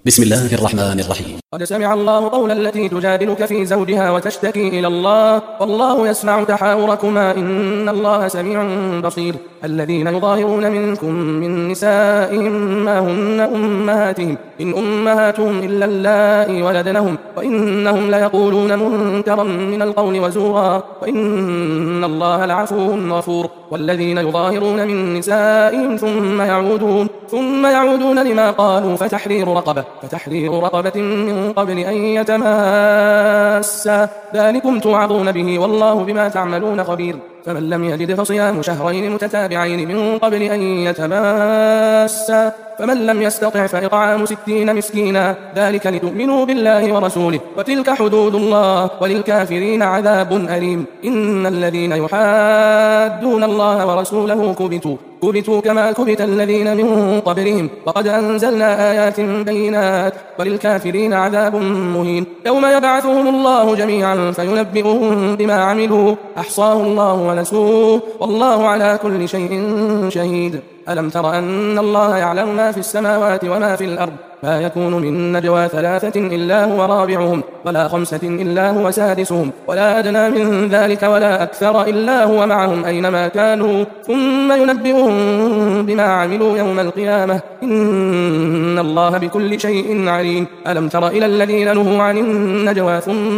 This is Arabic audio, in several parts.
بسم الله الرحمن الرحيم. قد سمع الله قول التي تجادلك في زوجها وتشتكي إلى الله والله يسمع تحاوركما إن الله سميع بصير. الذين يظاهرون منكم من نسائهم ما هن أمهاتهم إن أمهاتهم إلا اللائي ولدنهم وإنهم ليقولون منكرا من القول وزورا وإن الله لعفو غفور. والذين يظاهرون من نسائهم ثم يعودون لما قالوا فتحرير رقبة من قبل أن يتماسا ذلكم توعظون به والله بما تعملون خبير. فمن لم يجد فصيام شهرين متتابعين من قبل أن يتماسا فمن لم يستطع فإطعام 60 مسكينا ذلك لتؤمنوا بالله ورسوله وتلك حدود الله وللكافرين عذاب أليم. إن الذين يحادون الله ورسوله كبتوا كما كبت الذين من قبلهم وقد أنزلنا آيات بينات وللكافرين عذاب مهين. يوم يبعثهم الله جميعا فينبئهم بما عملوا أحصاه الله ونسوه والله على كل شيء شهيد. ألم تر أن الله يعلم ما في السماوات وما في الأرض ما يكون من نجوى 3 إلا هو رابعهم ولا 5 إلا هو سادسهم ولا أدنى من ذلك ولا أكثر إلا هو معهم أينما كانوا ثم ينبئهم بما عملوا يوم القيامة إن الله بكل شيء عليم. ألم تر إلى الذين نهوا عن النجوى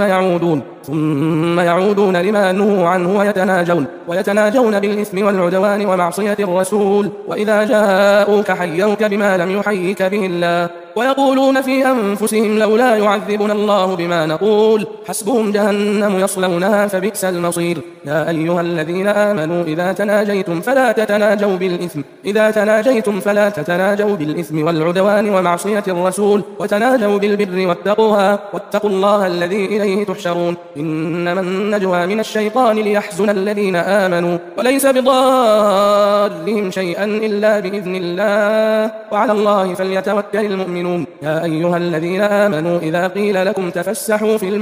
ثم يعودون لما نهوا عنه ويتناجون بالإثم والعدوان ومعصية الرسول وإذا جاءوك حيوك بما لم يحيك به الله ويقولون في أنفسهم لولا يعذبنا الله بما نقول حسبهم جهنم يصلونها فبئس المصير. يا أيها الذين آمنوا إذا تناجيتم فلا تتناجوا بالإثم والعدوان ومعصية الرسول وتناجوا بالبر والتقوى واتقوا الله الذي إليه تحشرون. إنما النجوى من الشيطان ليحزن الذين آمنوا وليس بضارهم شيئا إلا بإذن الله وعلى الله فليتوكل المؤمنون. يا أيها الذين آمنوا إذا قيل لكم تفسحوا في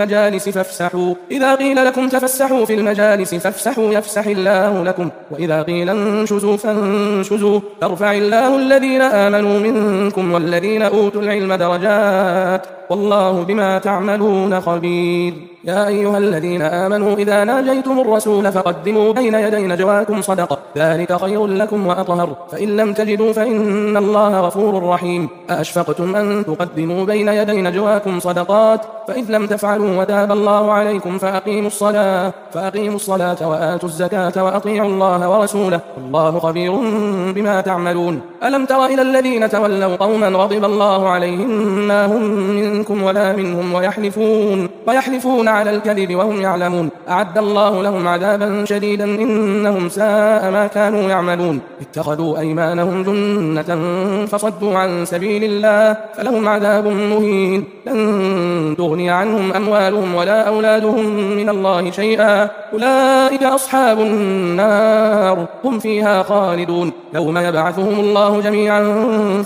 المجالس فافسحوا يفسح الله لكم وإذا قيل انشزوا فانشزوا يرفع الله الذين آمنوا منكم والذين أوتوا العلم درجات والله بما تعملون خبير. يا أيها الذين آمنوا إذا ناجيتم الرسول فقدموا بين يدي نجواكم صدقة ذلك خير لكم وأطهر فإن لم تجدوا فإن الله غفور رحيم. أأشفقتم أن تقدموا بين يدي نجواكم صدقات فإذ لم تفعلوا وتاب الله عليكم فأقيموا الصلاة وآتوا الزكاة وأطيعوا الله ورسوله والله خبير بما تعملون. ألم تر إلى الذين تولوا قوما غضب الله عليهم ما هم منكم ولا منهم ويحلفون على الكذب وهم يعلمون أعد الله لهم عذابا شديدا إنهم ساء ما كانوا يعملون. اتخذوا أيمانهم جنة فصدوا عن سبيل الله فلهم عذاب مهين لن تغني عنهم أموالهم ولا أولادهم من الله شيئا أولئك أصحاب النار هم فيها خالدون. يوم يبعثهم الله جميعا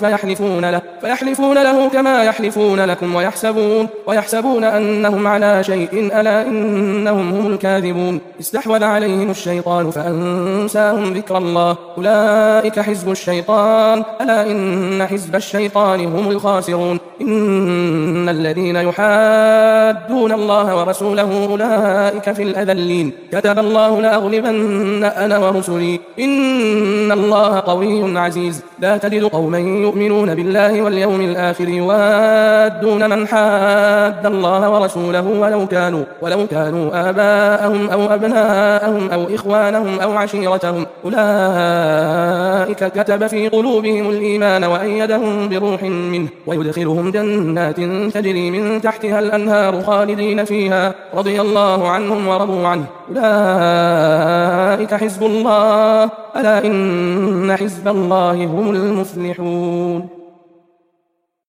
فيحلفون له كما يحلفون لكم ويحسبون أنهم على شيء ألا إنهم هم الكاذبون. استحوذ عليهم الشيطان فأنساهم ذكر الله أولئك حزب الشيطان ألا إن حزب الشيطان هم الخاسرون. إن الذين يحادون الله ورسوله أولئك في الأذلين كتب الله لأغلبن أنا ورسلي إن الله قوي عزيز. لا تجد قوما يؤمنون بالله واليوم الآخر يوادون من حاد الله ورسوله ولو كانوا آباءهم أو أبناءهم أو إخوانهم أو عشيرتهم أولئك كتب في قلوبهم الإيمان وأيدهم بروح منه ويدخلهم جنات تجري من تحتها الأنهار خالدين فيها رضي الله عنهم ورضوا عنه أولئك حزب الله ألا إن حزب الله هم المفلحون.